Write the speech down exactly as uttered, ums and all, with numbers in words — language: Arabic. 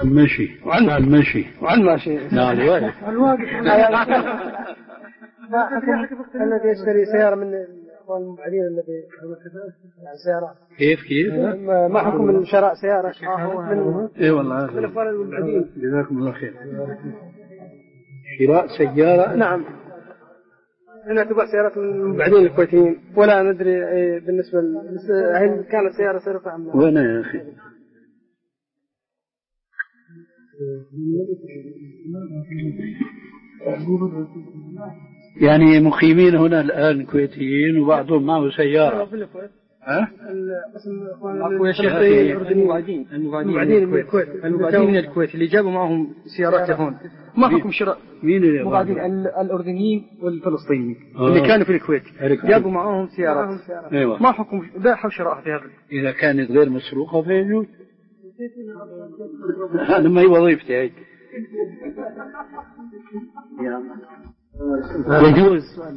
المشي وعن المشي وعن الماشي. نعم الواقف. الواقف. الذي يشتري سيارة من الإخوان المبعدين الذي يعني سيارات. كيف كيف؟ ما حكم شراء سيارة من اي والله من الإخوان المبعدين؟ جزاكم الله خير. شراء سيارة؟ نعم. هنا تباع سيارات المبعدين الكويتيين ولا ندري بالنسبة هل كانت سيارة سرقة أم لا؟ وين يا أخي؟ يعني مقيمين هنا الآن كويتيين وبعضهم معه سيارة. ها؟ أكو يا شيخ المبعدين المبعدين من الكويت المبعدين من الكويت اللي جابوا معهم سيارات هون. ما حكم شراء مين اللي المبعدين؟ الأردنيين والفلسطينيين آه. اللي كانوا في الكويت جابوا معهم سيارات. أيوة. ما حكم بيعها وشراءها في هذا؟ إذا كانت غير مسروقة فيجوز. هذا ما هي وظيفتي هيك. يجوز.